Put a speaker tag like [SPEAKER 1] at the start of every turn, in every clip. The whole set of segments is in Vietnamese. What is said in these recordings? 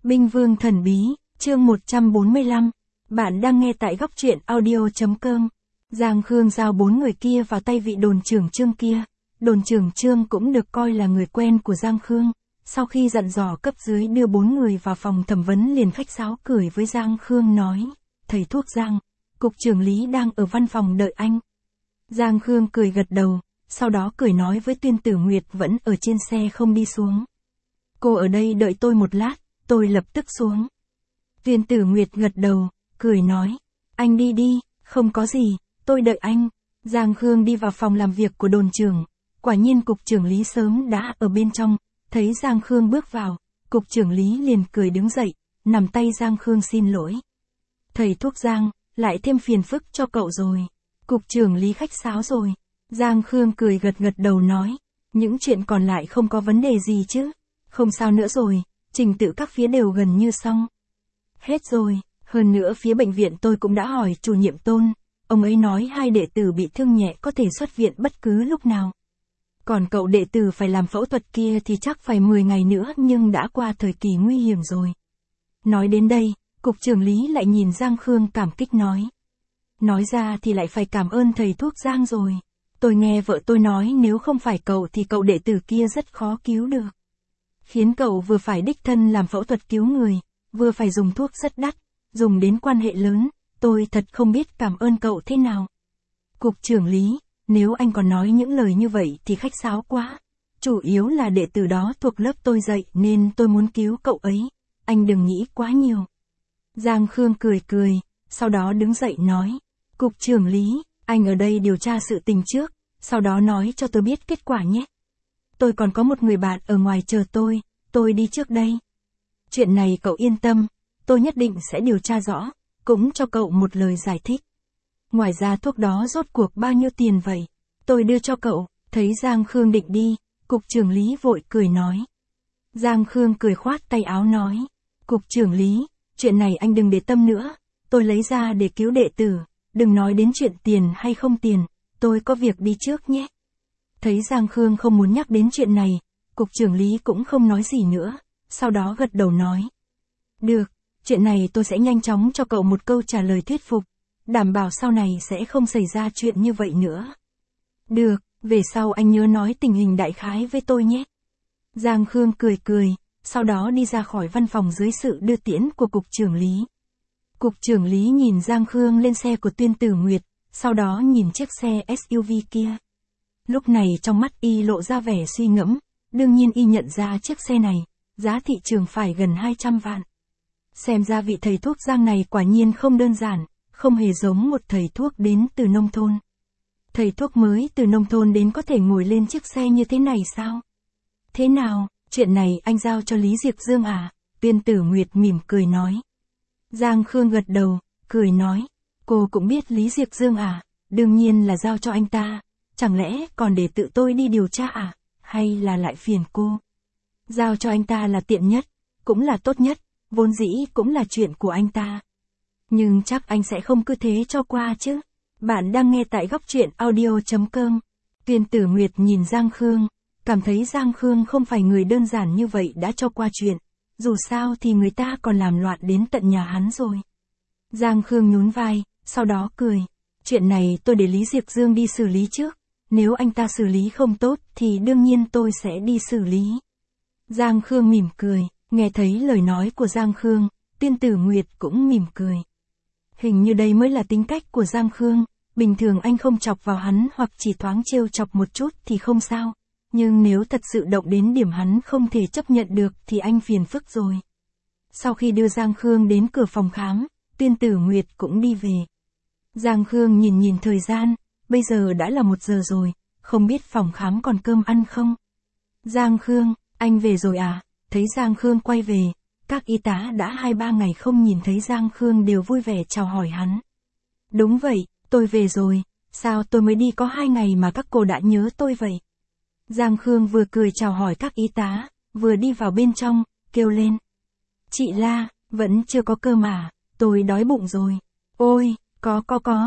[SPEAKER 1] Binh Vương Thần Bí, chương 145. Bạn đang nghe tại góc truyện audio.com. Giang Khương giao 4 người kia vào tay vị đồn trưởng Trương kia. Đồn trưởng Trương cũng được coi là người quen của Giang Khương. Sau khi dặn dò cấp dưới đưa 4 người vào phòng thẩm vấn liền khách sáo cười với Giang Khương nói. Thầy thuốc Giang, cục trưởng Lý đang ở văn phòng đợi anh. Giang Khương cười gật đầu, sau đó cười nói với Tuyên Tử Nguyệt vẫn ở trên xe không đi xuống. Cô ở đây đợi tôi một lát, tôi lập tức xuống. Tuyên Tử Nguyệt gật đầu, cười nói. Anh đi đi, không có gì, tôi đợi anh. Giang Khương đi vào phòng làm việc của đồn trưởng. Quả nhiên cục trưởng Lý sớm đã ở bên trong. Thấy Giang Khương bước vào, cục trưởng Lý liền cười đứng dậy, nắm tay Giang Khương xin lỗi. Thầy thuốc Giang, lại thêm phiền phức cho cậu rồi. Cục trưởng Lý khách sáo rồi. Giang Khương cười gật đầu nói. Những chuyện còn lại không có vấn đề gì chứ. Không sao nữa rồi, trình tự các phía đều gần như xong. Hết rồi, hơn nữa phía bệnh viện tôi cũng đã hỏi chủ nhiệm Tôn. Ông ấy nói 2 đệ tử bị thương nhẹ có thể xuất viện bất cứ lúc nào. Còn cậu đệ tử phải làm phẫu thuật kia thì chắc phải 10 ngày nữa nhưng đã qua thời kỳ nguy hiểm rồi. Nói đến đây, cục trưởng Lý lại nhìn Giang Khương cảm kích nói. Nói ra thì lại phải cảm ơn thầy thuốc Giang rồi. Tôi nghe vợ tôi nói nếu không phải cậu thì cậu đệ tử kia rất khó cứu được. Khiến cậu vừa phải đích thân làm phẫu thuật cứu người, vừa phải dùng thuốc rất đắt, dùng đến quan hệ lớn, tôi thật không biết cảm ơn cậu thế nào. Cục trưởng Lý, nếu anh còn nói những lời như vậy thì khách sáo quá. Chủ yếu là đệ tử đó thuộc lớp tôi dạy nên tôi muốn cứu cậu ấy, anh đừng nghĩ quá nhiều. Giang Khương cười, sau đó đứng dậy nói. Cục trưởng Lý, anh ở đây điều tra sự tình trước, sau đó nói cho tôi biết kết quả nhé. Tôi còn có một người bạn ở ngoài chờ tôi đi trước đây. Chuyện này cậu yên tâm, tôi nhất định sẽ điều tra rõ, cũng cho cậu một lời giải thích. Ngoài ra thuốc đó rốt cuộc bao nhiêu tiền vậy? Tôi đưa cho cậu. Thấy Giang Khương định đi, cục trưởng Lý vội cười nói. Giang Khương cười khoát tay áo nói. Cục trưởng Lý, chuyện này anh đừng để tâm nữa, tôi lấy ra để cứu đệ tử, đừng nói đến chuyện tiền hay không tiền, tôi có việc đi trước nhé. Thấy Giang Khương không muốn nhắc đến chuyện này, cục trưởng Lý cũng không nói gì nữa, sau đó gật đầu nói. Được, chuyện này tôi sẽ nhanh chóng cho cậu một câu trả lời thuyết phục, đảm bảo sau này sẽ không xảy ra chuyện như vậy nữa. Được, về sau anh nhớ nói tình hình đại khái với tôi nhé. Giang Khương cười, sau đó đi ra khỏi văn phòng dưới sự đưa tiễn của cục trưởng Lý. Cục trưởng Lý nhìn Giang Khương lên xe của Tuyên Tử Nguyệt, sau đó nhìn chiếc xe SUV kia. Lúc này trong mắt y lộ ra vẻ suy ngẫm, đương nhiên y nhận ra chiếc xe này, giá thị trường phải gần 200 vạn. Xem ra vị thầy thuốc Giang này quả nhiên không đơn giản, không hề giống một thầy thuốc đến từ nông thôn. Thầy thuốc mới từ nông thôn đến có thể ngồi lên chiếc xe như thế này sao? Thế nào, chuyện này anh giao cho Lý Diệp Dương à? Tuyên Tử Nguyệt mỉm cười nói. Giang Khương gật đầu, cười nói. Cô cũng biết Lý Diệp Dương à? Đương nhiên là giao cho anh ta. Chẳng lẽ còn để tự tôi đi điều tra à? Hay là lại phiền cô? Giao cho anh ta là tiện nhất, cũng là tốt nhất, vốn dĩ cũng là chuyện của anh ta. Nhưng chắc anh sẽ không cứ thế cho qua chứ. Bạn đang nghe tại góc truyện audio.com. Tuyên Tử Nguyệt nhìn Giang Khương, cảm thấy Giang Khương không phải người đơn giản như vậy đã cho qua chuyện. Dù sao thì người ta còn làm loạn đến tận nhà hắn rồi. Giang Khương nhún vai, sau đó cười. Chuyện này tôi để Lý Diệp Dương đi xử lý trước. Nếu anh ta xử lý không tốt thì đương nhiên tôi sẽ đi xử lý. Giang Khương mỉm cười, nghe thấy lời nói của Giang Khương, Tuyên Tử Nguyệt cũng mỉm cười. Hình như đây mới là tính cách của Giang Khương, bình thường anh không chọc vào hắn hoặc chỉ thoáng trêu chọc một chút thì không sao. Nhưng nếu thật sự động đến điểm hắn không thể chấp nhận được thì anh phiền phức rồi. Sau khi đưa Giang Khương đến cửa phòng khám, Tuyên Tử Nguyệt cũng đi về. Giang Khương nhìn thời gian, bây giờ đã là 1 giờ rồi, không biết phòng khám còn cơm ăn không? Giang Khương, anh về rồi à? Thấy Giang Khương quay về, các y tá đã 2-3 ngày không nhìn thấy Giang Khương đều vui vẻ chào hỏi hắn. Đúng vậy, tôi về rồi, sao tôi mới đi có 2 ngày mà các cô đã nhớ tôi vậy? Giang Khương vừa cười chào hỏi các y tá, vừa đi vào bên trong, kêu lên. Chị La, vẫn chưa có cơm à? Tôi đói bụng rồi. Ôi, có,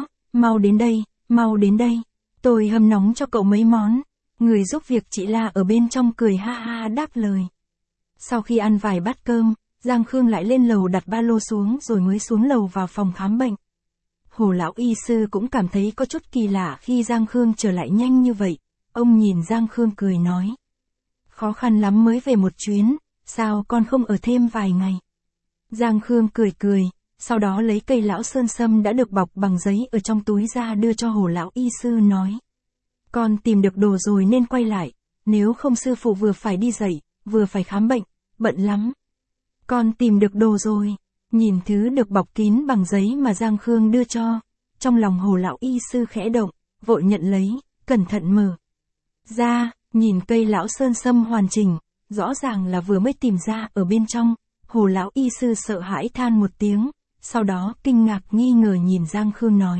[SPEAKER 1] mau đến đây. Tôi hâm nóng cho cậu mấy món. Người giúp việc chị La ở bên trong cười ha ha đáp lời. Sau khi ăn vài bát cơm, Giang Khương lại lên lầu đặt ba lô xuống rồi mới xuống lầu vào phòng khám bệnh. Hồ lão y sư cũng cảm thấy có chút kỳ lạ khi Giang Khương trở lại nhanh như vậy. Ông nhìn Giang Khương cười nói. Khó khăn lắm mới về một chuyến, sao con không ở thêm vài ngày? Giang Khương cười cười, sau đó lấy cây lão sơn sâm đã được bọc bằng giấy ở trong túi ra đưa cho Hồ lão y sư nói. Con tìm được đồ rồi nên quay lại, nếu không sư phụ vừa phải đi dạy, vừa phải khám bệnh, bận lắm. Con tìm được đồ rồi, nhìn thứ được bọc kín bằng giấy mà Giang Khương đưa cho, trong lòng Hồ lão y sư khẽ động, vội nhận lấy, cẩn thận mở ra, nhìn cây lão sơn sâm hoàn chỉnh, rõ ràng là vừa mới tìm ra ở bên trong. Hồ lão y sư sợ hãi than một tiếng, sau đó kinh ngạc nghi ngờ nhìn Giang Khương nói.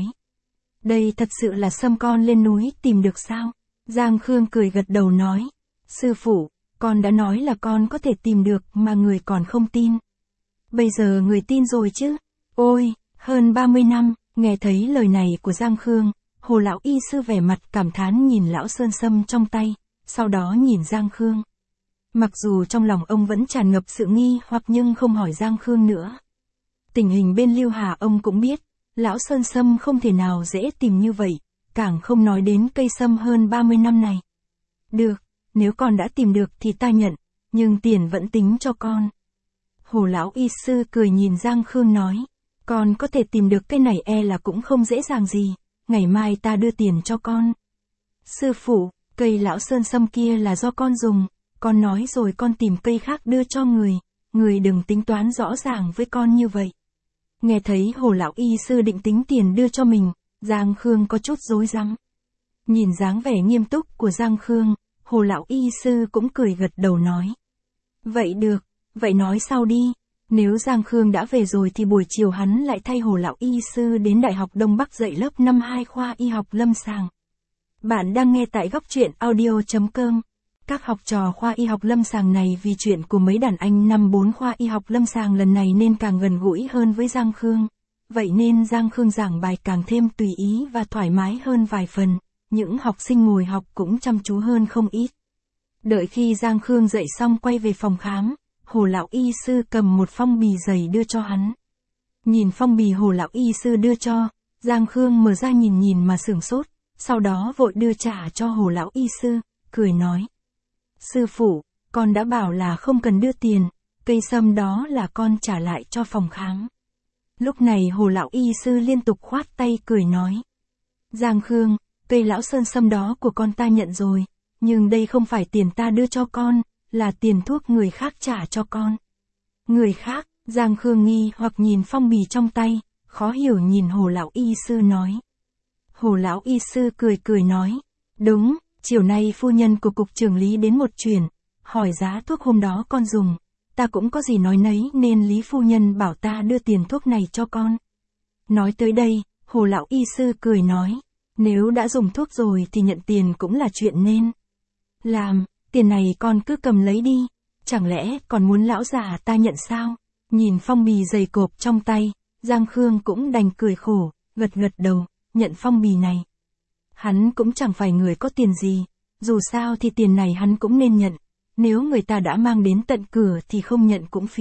[SPEAKER 1] Đây thật sự là sâm con lên núi tìm được sao? Giang Khương cười gật đầu nói. Sư phụ, con đã nói là con có thể tìm được mà người còn không tin. Bây giờ người tin rồi chứ? Ôi, hơn 30 năm, nghe thấy lời này của Giang Khương, Hồ lão y sư vẻ mặt cảm thán nhìn lão sơn sâm trong tay, sau đó nhìn Giang Khương. Mặc dù trong lòng ông vẫn tràn ngập sự nghi hoặc nhưng không hỏi Giang Khương nữa. Tình hình bên Lưu Hà ông cũng biết, lão sơn sâm không thể nào dễ tìm như vậy, càng không nói đến cây sâm hơn 30 năm này. Được, nếu con đã tìm được thì ta nhận, nhưng tiền vẫn tính cho con. Hồ lão y sư cười nhìn Giang Khương nói, con có thể tìm được cây này là cũng không dễ dàng gì, ngày mai ta đưa tiền cho con. Sư phụ, cây lão sơn sâm kia là do con dùng. Con nói rồi con tìm cây khác đưa cho người đừng tính toán rõ ràng với con như vậy. Nghe thấy Hồ lão y sư định tính tiền đưa cho mình, Giang Khương có chút rối rắm. Nhìn dáng vẻ nghiêm túc của Giang Khương, Hồ lão y sư cũng cười gật đầu nói. Vậy được, vậy nói sau đi, nếu Giang Khương đã về rồi thì buổi chiều hắn lại thay Hồ lão y sư đến Đại học Đông Bắc dạy lớp năm 2 khoa y học lâm sàng. Bạn đang nghe tại góc truyện audio.com. Các học trò khoa y học lâm sàng này vì chuyện của mấy đàn anh năm 4 khoa y học lâm sàng lần này nên càng gần gũi hơn với Giang Khương. Vậy nên Giang Khương giảng bài càng thêm tùy ý và thoải mái hơn vài phần, những học sinh ngồi học cũng chăm chú hơn không ít. Đợi khi Giang Khương dạy xong quay về phòng khám, Hồ lão y sư cầm một phong bì dày đưa cho hắn. Nhìn phong bì Hồ lão y sư đưa cho, Giang Khương mở ra nhìn mà sửng sốt, sau đó vội đưa trả cho Hồ lão y sư, cười nói. Sư phụ, con đã bảo là không cần đưa tiền, cây sâm đó là con trả lại cho phòng khám. Lúc này Hồ lão y sư liên tục khoát tay cười nói. Giang Khương, cây lão sơn sâm đó của con ta nhận rồi, nhưng đây không phải tiền ta đưa cho con, là tiền thuốc người khác trả cho con. Người khác, Giang Khương nghi hoặc nhìn phong bì trong tay, khó hiểu nhìn Hồ lão y sư nói. Hồ lão y sư cười nói. Đúng. Chiều nay phu nhân của cục trưởng Lý đến một chuyến, hỏi giá thuốc hôm đó con dùng, ta cũng có gì nói nấy nên Lý phu nhân bảo ta đưa tiền thuốc này cho con. Nói tới đây, Hồ lão y sư cười nói, nếu đã dùng thuốc rồi thì nhận tiền cũng là chuyện nên làm, tiền này con cứ cầm lấy đi, chẳng lẽ còn muốn lão già ta nhận sao? Nhìn phong bì dày cộp trong tay, Giang Khương cũng đành cười khổ, gật đầu, nhận phong bì này. Hắn cũng chẳng phải người có tiền gì, dù sao thì tiền này hắn cũng nên nhận, nếu người ta đã mang đến tận cửa thì không nhận cũng phí.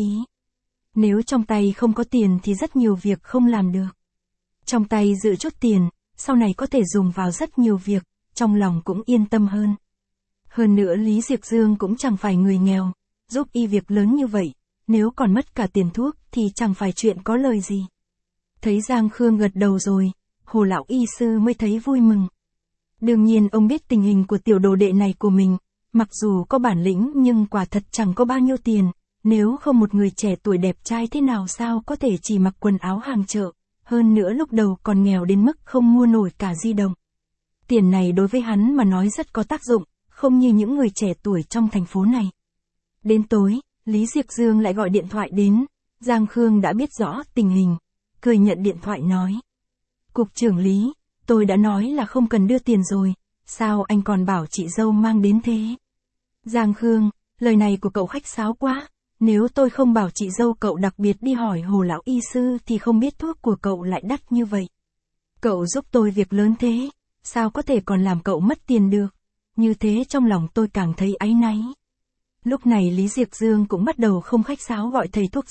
[SPEAKER 1] Nếu trong tay không có tiền thì rất nhiều việc không làm được. Trong tay giữ chút tiền, sau này có thể dùng vào rất nhiều việc, trong lòng cũng yên tâm hơn. Hơn nữa Lý Diệp Dương cũng chẳng phải người nghèo, giúp y việc lớn như vậy, nếu còn mất cả tiền thuốc thì chẳng phải chuyện có lời gì. Thấy Giang Khương gật đầu rồi, Hồ lão y sư mới thấy vui mừng. Đương nhiên ông biết tình hình của tiểu đồ đệ này của mình, mặc dù có bản lĩnh nhưng quả thật chẳng có bao nhiêu tiền, nếu không một người trẻ tuổi đẹp trai thế nào sao có thể chỉ mặc quần áo hàng chợ, hơn nữa lúc đầu còn nghèo đến mức không mua nổi cả di động. Tiền này đối với hắn mà nói rất có tác dụng, không như những người trẻ tuổi trong thành phố này. Đến tối, Lý Diệp Dương lại gọi điện thoại đến, Giang Khương đã biết rõ tình hình, cười nhận điện thoại nói. Cục trưởng Lý, tôi đã nói là không cần đưa tiền rồi, sao anh còn bảo chị dâu mang đến thế? Giang Khương, lời này của cậu khách sáo quá, nếu tôi không bảo chị dâu cậu đặc biệt đi hỏi Hồ lão y sư thì không biết thuốc của cậu lại đắt như vậy. Cậu giúp tôi việc lớn thế, sao có thể còn làm cậu mất tiền được, như thế trong lòng tôi càng thấy áy náy. Lúc này Lý Diệc Dương cũng bắt đầu không khách sáo gọi thầy thuốc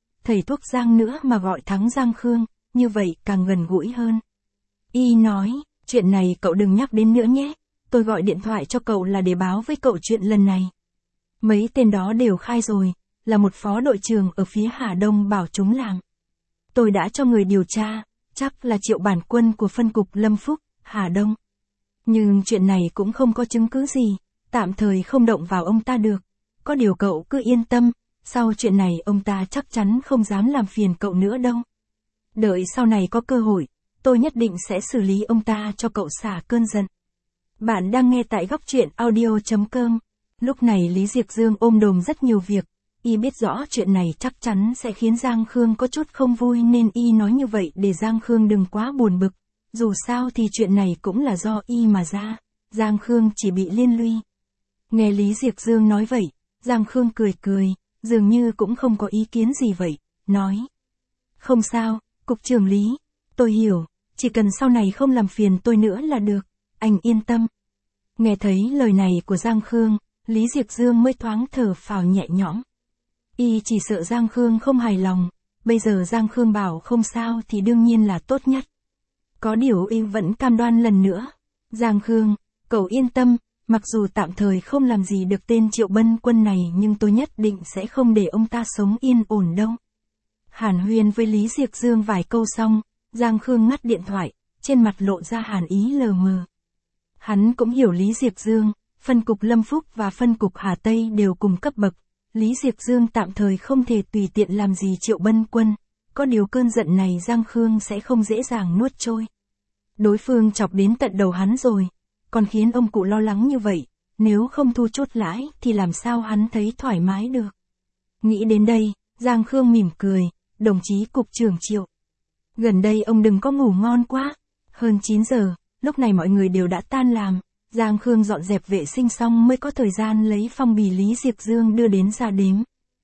[SPEAKER 1] Giang nữa mà gọi thẳng Giang Khương, như vậy càng gần gũi hơn. Y nói, chuyện này cậu đừng nhắc đến nữa nhé, tôi gọi điện thoại cho cậu là để báo với cậu chuyện lần này. Mấy tên đó đều khai rồi, là một phó đội trưởng ở phía Hà Đông bảo chúng làm. Tôi đã cho người điều tra, chắc là Triệu bản quân của phân cục Lâm Phúc, Hà Đông. Nhưng chuyện này cũng không có chứng cứ gì, tạm thời không động vào ông ta được. Có điều cậu cứ yên tâm, sau chuyện này ông ta chắc chắn không dám làm phiền cậu nữa đâu. Đợi sau này có cơ hội, tôi nhất định sẽ xử lý ông ta cho cậu xả cơn giận. Bạn đang nghe tại góc truyện audio.com. Lúc này Lý Diệc Dương ôm đồm rất nhiều việc. Y biết rõ chuyện này chắc chắn sẽ khiến Giang Khương có chút không vui nên Y nói như vậy để Giang Khương đừng quá buồn bực. Dù sao thì chuyện này cũng là do Y mà ra, Giang Khương chỉ bị liên lụy. Nghe Lý Diệc Dương nói vậy, Giang Khương cười cười, dường như cũng không có ý kiến gì vậy, nói. Không sao, Cục trưởng Lý, tôi hiểu, chỉ cần sau này không làm phiền tôi nữa là được, anh yên tâm. Nghe thấy lời này của Giang Khương, Lý Diệc Dương mới thoáng thở phào nhẹ nhõm. Y chỉ sợ Giang Khương không hài lòng, bây giờ Giang Khương bảo không sao thì đương nhiên là tốt nhất. Có điều Y vẫn cam đoan lần nữa. Giang Khương, cậu yên tâm, mặc dù tạm thời không làm gì được tên Triệu Bân Quân này nhưng tôi nhất định sẽ không để ông ta sống yên ổn đâu. Hàn huyên với Lý Diệc Dương vài câu xong, Giang Khương ngắt điện thoại, trên mặt lộ ra hàn ý lờ mờ. Hắn cũng hiểu Lý Diệc Dương, phân cục Lâm Phúc và phân cục Hà Tây đều cùng cấp bậc. Lý Diệc Dương tạm thời không thể tùy tiện làm gì Triệu Bân Quân, có điều cơn giận này Giang Khương sẽ không dễ dàng nuốt trôi. Đối phương chọc đến tận đầu hắn rồi, còn khiến ông cụ lo lắng như vậy, nếu không thu chốt lãi thì làm sao hắn thấy thoải mái được. Nghĩ đến đây, Giang Khương mỉm cười, đồng chí cục trưởng Triệu. Gần đây ông đừng có ngủ ngon quá. Hơn 9 giờ, lúc này mọi người đều đã tan làm, Giang Khương dọn dẹp vệ sinh xong mới có thời gian lấy phong bì Lý Diệc Dương đưa đến ra đếm.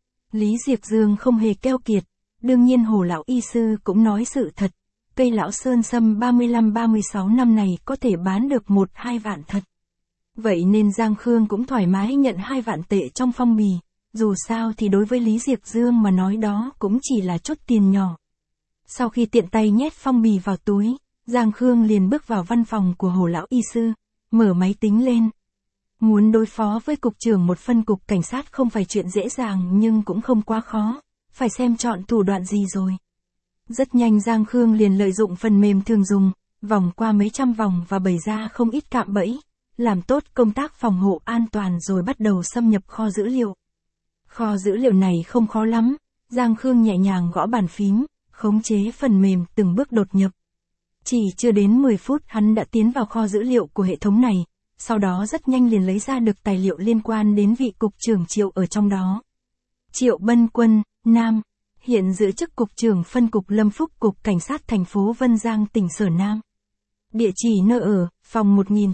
[SPEAKER 1] Lý Diệc Dương không hề keo kiệt, đương nhiên Hồ lão y sư cũng nói sự thật. Cây lão sơn sâm 35-36 năm này có thể bán được 1-2 vạn thật. Vậy nên Giang Khương cũng thoải mái nhận 2 vạn tệ trong phong bì, dù sao thì đối với Lý Diệc Dương mà nói đó cũng chỉ là chút tiền nhỏ. Sau khi tiện tay nhét phong bì vào túi, Giang Khương liền bước vào văn phòng của Hồ lão y sư, mở máy tính lên. Muốn đối phó với cục trưởng một phân cục cảnh sát không phải chuyện dễ dàng nhưng cũng không quá khó, phải xem chọn thủ đoạn gì rồi. Rất nhanh Giang Khương liền lợi dụng phần mềm thường dùng, vòng qua mấy trăm vòng và bày ra không ít cạm bẫy, làm tốt công tác phòng hộ an toàn rồi bắt đầu xâm nhập kho dữ liệu. Kho dữ liệu này không khó lắm, Giang Khương nhẹ nhàng gõ bàn phím, khống chế phần mềm từng bước đột nhập. Chỉ chưa đến 10 phút hắn đã tiến vào kho dữ liệu của hệ thống này, sau đó rất nhanh liền lấy ra được tài liệu liên quan đến vị cục trưởng Triệu ở trong đó. Triệu Bân Quân, Nam, hiện giữ chức cục trưởng phân cục Lâm Phúc cục cảnh sát thành phố Vân Giang tỉnh Sở Nam. Địa chỉ nơi ở, phòng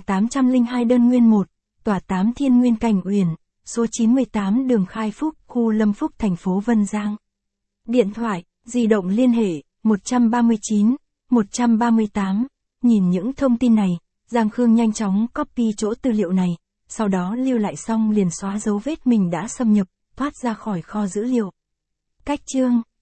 [SPEAKER 1] 1802 đơn nguyên 1, tòa 8 Thiên Nguyên Cảnh Uyển, số 98 đường Khai Phúc, khu Lâm Phúc thành phố Vân Giang. Điện thoại, di động liên hệ, 139, 138. Nhìn những thông tin này, Giang Khương nhanh chóng copy chỗ tư liệu này, sau đó lưu lại xong liền xóa dấu vết mình đã xâm nhập, thoát ra khỏi kho dữ liệu. Cách chương